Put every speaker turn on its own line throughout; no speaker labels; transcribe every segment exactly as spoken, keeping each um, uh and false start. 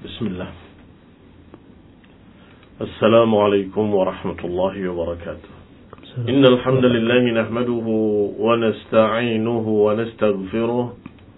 بسم الله. السلام عليكم ورحمة الله وبركاته. إن الحمد لله نحمده ونستعينه ونستغفره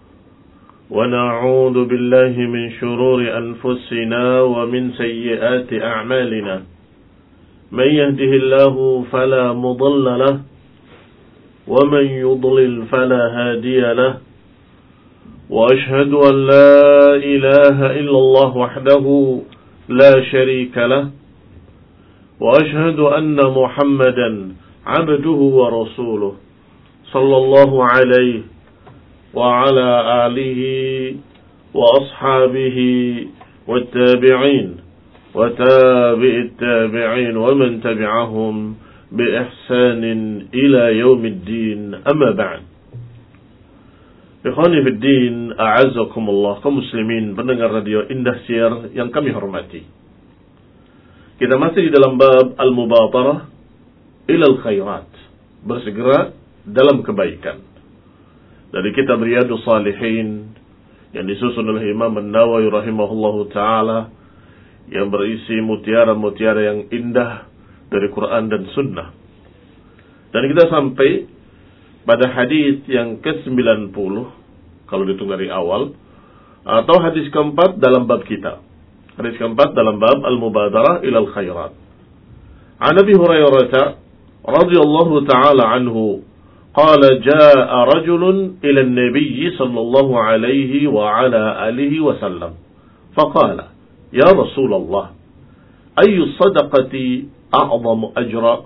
ونعوذ بالله من شرور أنفسنا ومن سيئات أعمالنا. من يهده الله فلا مضل له ومن يضلل فلا هادي له. وأشهد أن لا إله إلا الله وحده لا شريك له. وأشهد أن محمدا عبده ورسوله صلى الله عليه وعلى آله وأصحابه والتابعين وتابع التابعين ومن تبعهم بإحسان إلى يوم الدين. أما بعد. Ikhwani fiddin, a'azzakumullah, kaum muslimin pendengar radio Indah Siar yang kami hormati. Kita masih di dalam bab al-mubatarah ilal khairat, bersegera dalam kebaikan. Dari kitab Riyadhus Shalihin yang disusun oleh Imam An-Nawawi rahimahullahu taala, yang berisi mutiara-mutiara yang indah dari Quran dan Sunnah. Dan kita sampai pada hadis yang ke sembilan puluh kalau dihitung dari awal, atau hadis keempat dalam bab kita. Hadis keempat dalam bab al-mubadarah ilal khairat. An Abi Hurairah radhiyallahu ta'ala anhu qala jaa rajulun ila an-nabiy sallallahu alaihi wa ala alihi wa sallam faqala ya Rasulullah ayyu sadaqati a'zamu ajra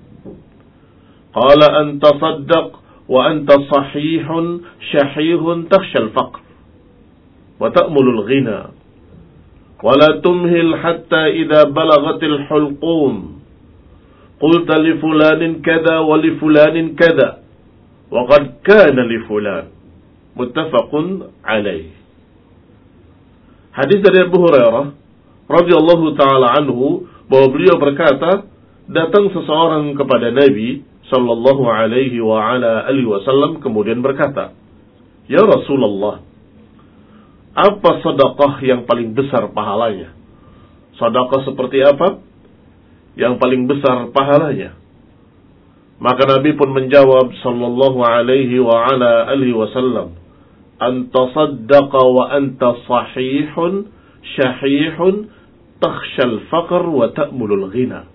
qala an tasaddaq وأنت صحيح شحيح تخشى الفقر وتأمل الغنى ولا تمهل حتى إذا بلغت الحلقوم قلت لفلان كذا ولفلان كذا وقد كان لفلان متفق عليه. Hadis dari Abu Hurairah radhiyallahu taala anhu bahwa beliau berkata, datang seseorang kepada Nabi sallallahu alaihi wa ala alihi wasallam kemudian berkata, "Ya Rasulullah, apa sedekah yang paling besar pahalanya? Sedekah seperti apa yang paling besar pahalanya?" Maka Nabi pun menjawab sallallahu alaihi wa ala alihi wasallam, "Anta saddaqa wa anta sahihun syahihun takhshal faqr wa ta'mulul ghina."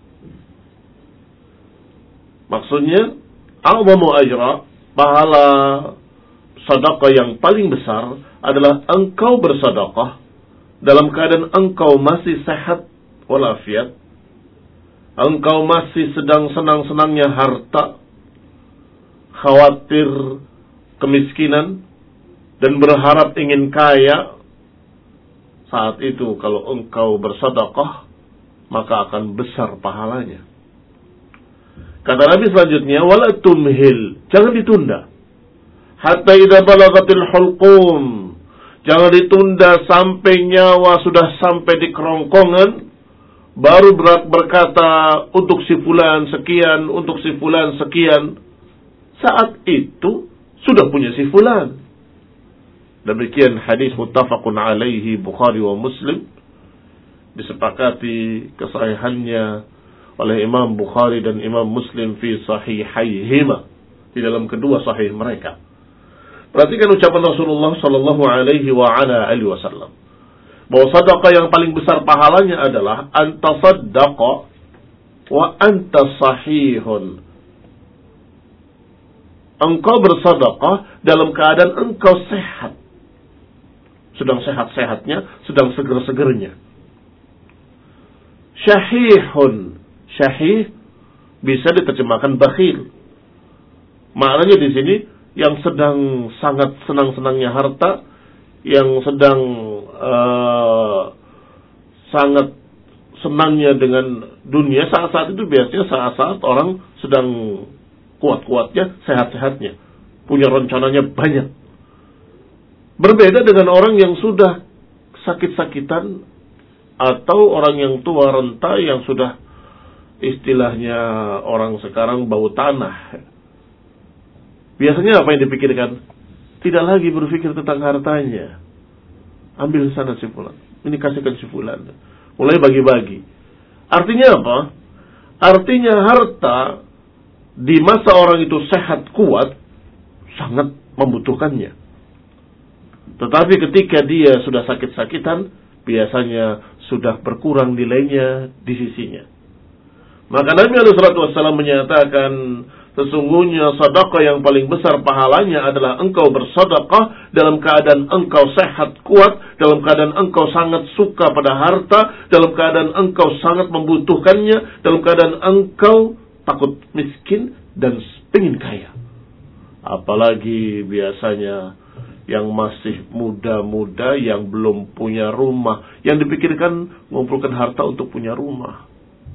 Maksudnya, a'zamu ajra, pahala sedekah yang paling besar adalah engkau bersedekah dalam keadaan engkau masih sehat walafiat, engkau masih sedang senang-senangnya harta, khawatir kemiskinan, dan berharap ingin kaya. Saat itu kalau engkau bersedekah, maka akan besar pahalanya. Kata Nabi selanjutnya, wala tumhil, jangan ditunda. Hatta idza balagatil hulqum, jangan ditunda sampai nyawa sudah sampai di kerongkongan, baru berkata untuk si fulan sekian, untuk si fulan sekian. Saat itu sudah punya si fulan. Demikian hadis muttafaqun alaihi Bukhari wa Muslim, disepakati kesahihannya oleh Imam Bukhari dan Imam Muslim fi sahihaihima, di dalam kedua sahih mereka. Perhatikan ucapan Rasulullah sallallahu alaihi wa ala alihi wasallam bahwa sedekah yang paling besar pahalanya adalah anta saddaqa wa anta sahihun. Engkau bersedekah dalam keadaan engkau sehat, sedang sehat-sehatnya, sedang seger-segernya. Syahihun, syahih bisa diterjemahkan bakhil. Maknanya di sini yang sedang sangat senang-senangnya harta, yang sedang uh, sangat senangnya dengan dunia. Saat-saat itu biasanya saat-saat orang sedang kuat-kuatnya, sehat-sehatnya, punya rencananya banyak. Berbeda dengan orang yang sudah sakit-sakitan atau orang yang tua renta yang sudah istilahnya orang sekarang bau tanah. Biasanya apa yang dipikirkan? Tidak lagi berpikir tentang hartanya. Ambil sana si fulan. ini kasihkan si fulan. Mulai bagi-bagi. Artinya apa? Artinya harta di masa orang itu sehat, kuat, sangat membutuhkannya. Tetapi ketika dia sudah sakit-sakitan, biasanya sudah berkurang nilainya di sisinya. Maka Nabi alaihi salatu wassalam menyatakan, sesungguhnya sedekah yang paling besar pahalanya adalah engkau bersedekah dalam keadaan engkau sehat, kuat, dalam keadaan engkau sangat suka pada harta, dalam keadaan engkau sangat membutuhkannya, dalam keadaan engkau takut miskin dan ingin kaya. Apalagi biasanya yang masih muda-muda, yang belum punya rumah, yang dipikirkan mengumpulkan harta untuk punya rumah.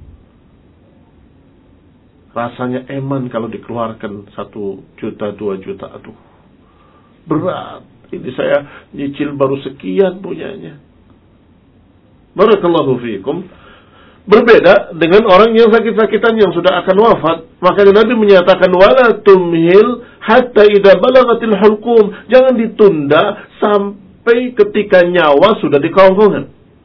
Rasanya eman kalau dikeluarkan satu juta, dua juta. Aduh, berat. Ini saya nyicil baru sekian punyanya. Barakallahu fiikum. Berbeda dengan orang yang sakit-sakitan yang sudah akan wafat. Makanya Nabi menyatakan, wala tumhil hatta idza balagatil hulqum. Jangan ditunda sampai ketika nyawa sudah di kerongkongan.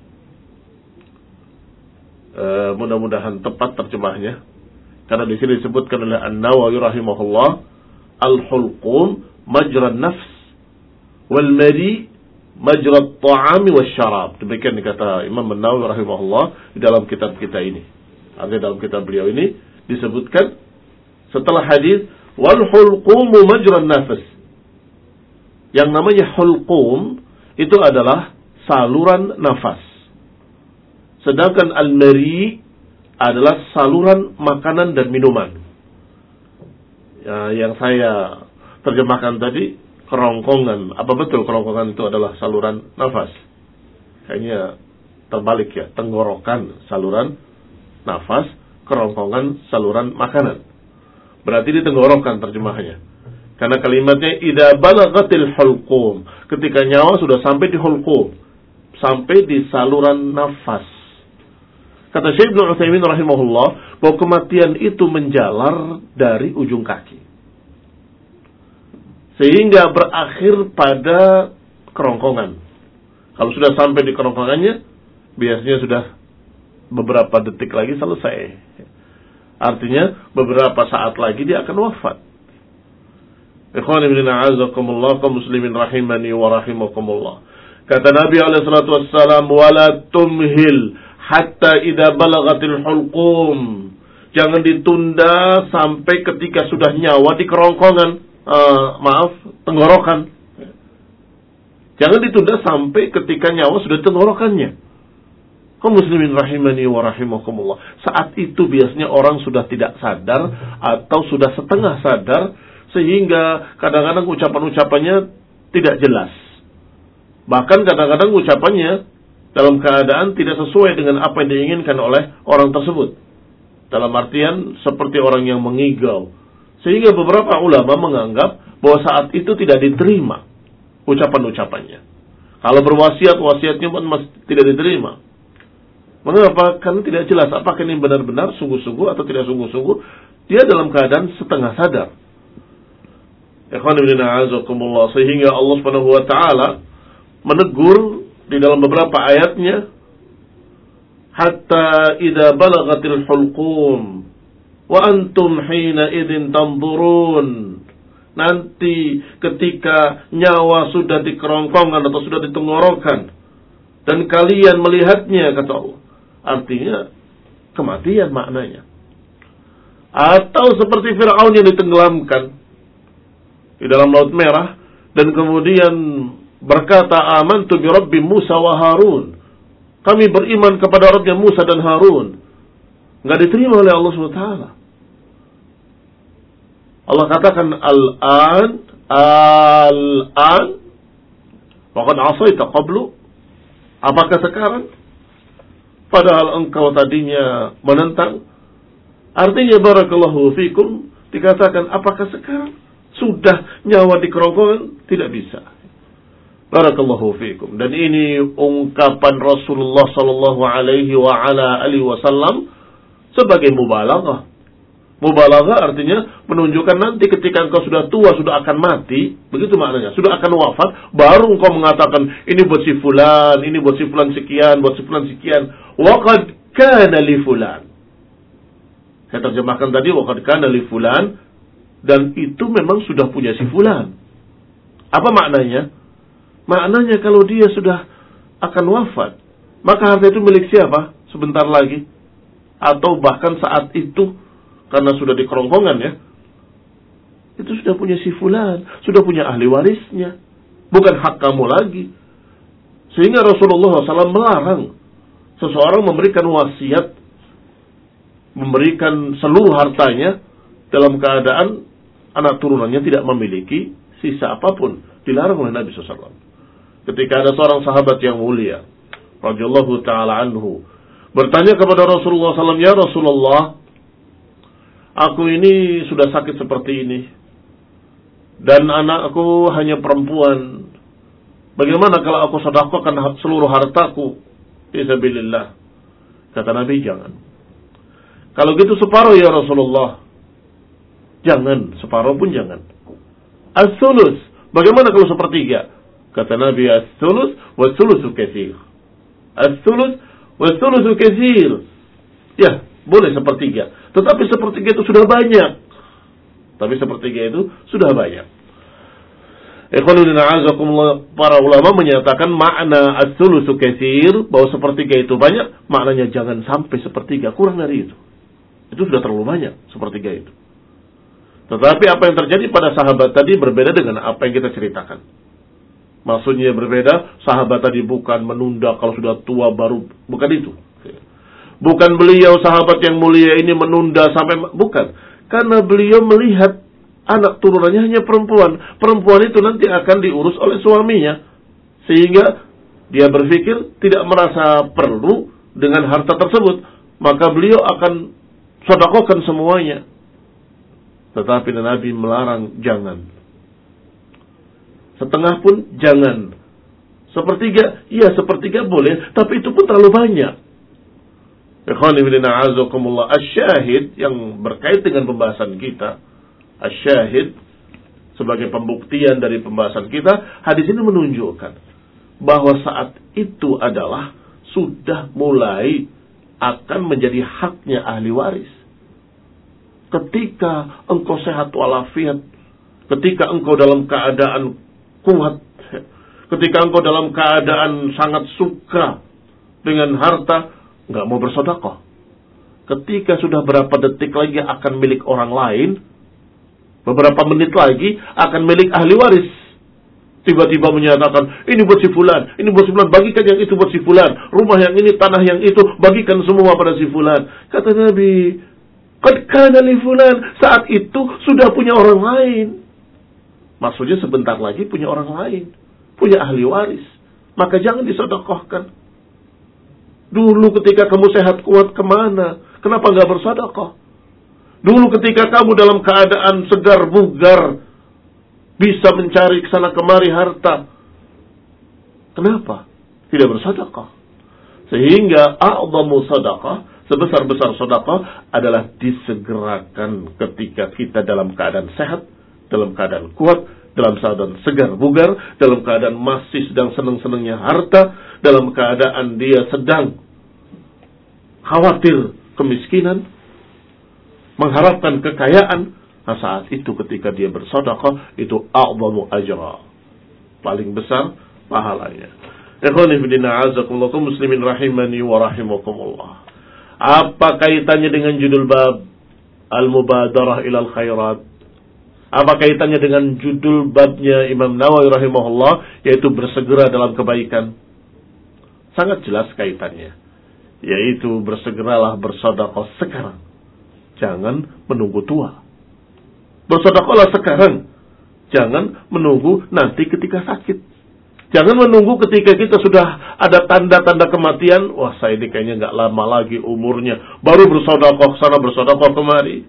Uh, mudah-mudahan tepat terjemahnya. Karena di sini disebutkan oleh An-Nawawi rahimahullah, al-hulqum majra nafs wal mari majra at-ta'ami wasyarab. Demikian dikata Imam An-Nawawi rahimahullah di dalam kitab kita ini. Artinya dalam kitab beliau ini disebutkan setelah hadis wal hulqum majra nafs. Yang namanya hulqum itu adalah saluran nafas. Sedangkan al-mari adalah saluran makanan dan minuman. Ya, yang saya terjemahkan tadi, kerongkongan. Apa betul kerongkongan itu adalah saluran nafas? Kayaknya terbalik ya. Tenggorokan saluran nafas, kerongkongan saluran makanan. Berarti di tenggorokan terjemahnya. Karena kalimatnya idza balagatil hulqum. Ketika nyawa sudah sampai di hulqum, sampai di saluran nafas. Kata Syekh Ibnu Utsaimin rahimahullah, bahwa kematian itu menjalar dari ujung kaki. Sehingga berakhir pada kerongkongan. Kalau sudah sampai di kerongkongannya, biasanya sudah beberapa detik lagi selesai. Artinya, beberapa saat lagi dia akan wafat. Ikhwan ibn a'azakumullah, kaum muslimin rahimani wa rahimakumullah. Kata Nabi alaihi salatu wassalam, wala tumhil hatta idza balagatil hulqum. Jangan ditunda sampai ketika sudah nyawa di kerongkongan, uh, maaf, tenggorokan. Jangan ditunda sampai ketika nyawa sudah di tenggorokannya. Kaum muslimin rahimani wa rahimakumullah. Saat itu biasanya orang sudah tidak sadar atau sudah setengah sadar, sehingga kadang-kadang ucapan-ucapannya tidak jelas. Bahkan kadang-kadang ucapannya dalam keadaan tidak sesuai dengan apa yang diinginkan oleh orang tersebut. Dalam artian seperti orang yang mengigau. Sehingga beberapa ulama menganggap bahwa saat itu tidak diterima ucapan-ucapannya. Kalau berwasiat, wasiatnya pun tidak diterima. Mengapa? Karena tidak jelas apakah ini benar-benar sungguh-sungguh atau tidak sungguh-sungguh. Dia dalam keadaan setengah sadar. Ikhwan ibn a'azakumullah. Sehingga Allah subhanahu wa ta'ala menegur di dalam beberapa ayatnya, hatta idza balagatil hulqum wa antum hina idzin tanzurun. Nanti ketika nyawa sudah di kerongkongan atau sudah di tenggorokan dan kalian melihatnya, kata Allah. Artinya kematian maknanya. Atau seperti Fir'aun yang ditenggelamkan di dalam Laut Merah dan kemudian berkata, amantu bi Rabbi Musa wa Harun. Kami beriman kepada Rabbnya Musa dan Harun. Enggak diterima oleh Allah subhanahu wa taala. Allah katakan, al-an, al-an, waqad asaita qablu. Apakah sekarang? Padahal engkau tadinya menentang. Artinya, barakallahu fikum, dikatakan, apakah sekarang? Sudah nyawa di kerongkongan? Tidak bisa. Barakallahu fiikum. Dan ini ungkapan Rasulullah sallallahu alaihi wa ala alihi wasallam sebagai mubalaghah. Mubalaghah artinya menunjukkan nanti ketika engkau sudah tua, sudah akan mati, begitu maknanya, sudah akan wafat, baru engkau mengatakan, ini buat si fulan, ini buat si fulan sekian, buat si fulan sekian. Waqad kana li fulan. Saya terjemahkan tadi, waqad kana li fulan, dan itu memang sudah punya si fulan. Apa maknanya? Maknanya kalau dia sudah akan wafat, maka harta itu milik siapa? Sebentar lagi. Atau bahkan saat itu, karena sudah di kerongkongan ya, itu sudah punya si fulan, sudah punya ahli warisnya, bukan hak kamu lagi. Sehingga Rasulullah shallallahu alaihi wasallam melarang seseorang memberikan wasiat, memberikan seluruh hartanya dalam keadaan anak turunannya tidak memiliki sisa apapun. Dilarang oleh Nabi shallallahu alaihi wasallam. Ketika ada seorang sahabat yang mulia, radhiyallahu ta'ala anhu, bertanya kepada Rasulullah shallallahu alaihi wasallam, ya Rasulullah, aku ini sudah sakit seperti ini, dan anakku hanya perempuan. Bagaimana kalau aku sedekahkan seluruh hartaku fisabilillah? Kata Nabi, jangan. Kalau gitu separuh ya Rasulullah. Jangan, separuh pun jangan. As-sulus, bagaimana kalau sepertiga? Kata Nabi, as-sulus wa sulusu katsir. As-sulus wa sulusu katsir. Ya, boleh sepertiga. Tetapi sepertiga itu sudah banyak. Tapi sepertiga itu sudah banyak. Ikhwanuddin a'azakumullah, para ulama menyatakan makna as-sulusu katsir, bahwa sepertiga itu banyak, maknanya jangan sampai sepertiga, kurang dari itu. Itu sudah terlalu banyak, sepertiga itu. Tetapi apa yang terjadi pada sahabat tadi berbeda dengan apa yang kita ceritakan. Maksudnya berbeda, sahabat tadi bukan menunda kalau sudah tua baru, bukan itu. Bukan beliau sahabat yang mulia ini menunda sampai, bukan. Karena beliau melihat anak turunannya hanya perempuan. Perempuan itu nanti akan diurus oleh suaminya. Sehingga dia berpikir tidak merasa perlu dengan harta tersebut. Maka beliau akan sedekahkan semuanya. Tetapi Nabi melarang, jangan. Setengah pun jangan. Sepertiga, iya sepertiga boleh, tapi itu pun terlalu banyak. Ikhwani fillah a'azakumullah, asy-syahid yang berkait dengan pembahasan kita, asy-syahid sebagai pembuktian dari pembahasan kita, hadis ini menunjukkan bahwa saat itu adalah sudah mulai akan menjadi haknya ahli waris. Ketika engkau sehat walafiat, ketika engkau dalam keadaan kuat, ketika engkau dalam keadaan sangat suka dengan harta, nggak mau bersedekah. Ketika sudah berapa detik lagi akan milik orang lain, beberapa menit lagi akan milik ahli waris, tiba-tiba menyatakan, ini buat si fulan, ini buat si fulan, bagikan yang itu buat si fulan, rumah yang ini, tanah yang itu, bagikan semua pada si fulan. Kata Nabi, qad kana li fulan, saat itu sudah punya orang lain. Maksudnya sebentar lagi punya orang lain, punya ahli waris. Maka jangan disedekahkan. Dulu ketika kamu sehat kuat kemana? Kenapa nggak bersedekah? Dulu ketika kamu dalam keadaan segar bugar, bisa mencari kesana kemari harta, kenapa tidak bersedekah? Sehingga a'zamu sedekah, sebesar-besar sedekah adalah disegerakan ketika kita dalam keadaan sehat, dalam keadaan kuat, dalam keadaan segar bugar, dalam keadaan masih sedang senang-senangnya harta, dalam keadaan dia sedang khawatir kemiskinan, mengharapkan kekayaan. Nah, saat itu ketika dia bersedekah, itu a'zamu ajra, paling besar pahalanya. Ikhwani fillah a'azakumullah, muslimin rahimani wa rahimakumullah. Apa kaitannya dengan judul bab al-mubadarah ilal khairat? Apa kaitannya dengan judul babnya Imam Nawawi rahimahullah, yaitu bersegera dalam kebaikan? Sangat jelas kaitannya, yaitu bersegeralah bersedekah sekarang, jangan menunggu tua. Bersedekahlah sekarang, jangan menunggu nanti ketika sakit. Jangan menunggu ketika kita sudah ada tanda-tanda kematian, wah saya ini kayaknya nggak lama lagi umurnya, baru bersedekah sana bersedekah kemari.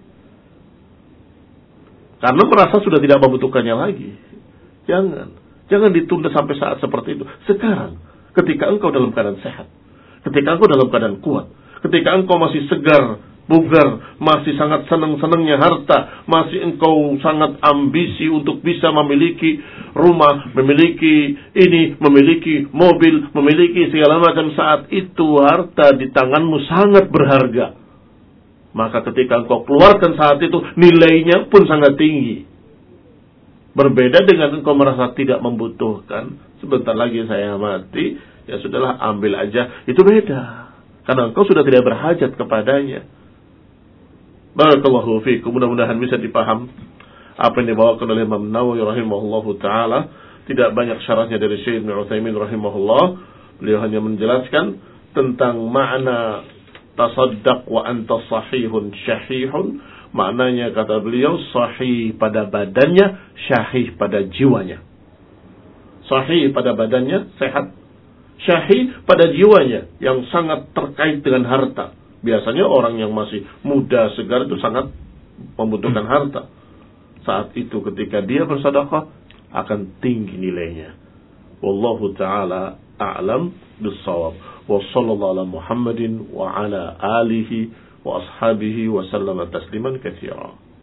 Karena merasa sudah tidak membutuhkannya lagi. Jangan. Jangan ditunda sampai saat seperti itu. Sekarang, ketika engkau dalam keadaan sehat, ketika engkau dalam keadaan kuat, ketika engkau masih segar bugar, masih sangat senang-senangnya harta, masih engkau sangat ambisi untuk bisa memiliki rumah, memiliki ini, memiliki mobil, memiliki segala macam, saat itu harta di tanganmu sangat berharga. Maka ketika engkau keluarkan saat itu, nilainya pun sangat tinggi. Berbeda dengan engkau merasa tidak membutuhkan, sebentar lagi saya mati, ya sudahlah ambil aja, itu beda. Karena engkau sudah tidak berhajat kepadanya. Barakallahu fiikum, mudah-mudahan bisa dipaham apa yang dibawakan oleh Imam Nawawi rahimahullahu taala. Tidak banyak syaratnya dari Syekh Ibnu Utsaimin rahimahullah. Beliau hanya menjelaskan tentang makna tasaddaq wa anta sahihun syahihun. Maknanya kata beliau sahih pada badannya, syahih pada jiwanya. Sahih pada badannya, sehat. Syahih pada jiwanya yang sangat terkait dengan harta. Biasanya orang yang masih muda, segar itu sangat membutuhkan harta. Saat itu ketika dia bersedekah akan tinggi nilainya. Wallahu ta'ala a'lam bis-shawab. Wa sallallahu ala Muhammadin wa ala alihi wa ashabihi wa sallama tasliman katsira.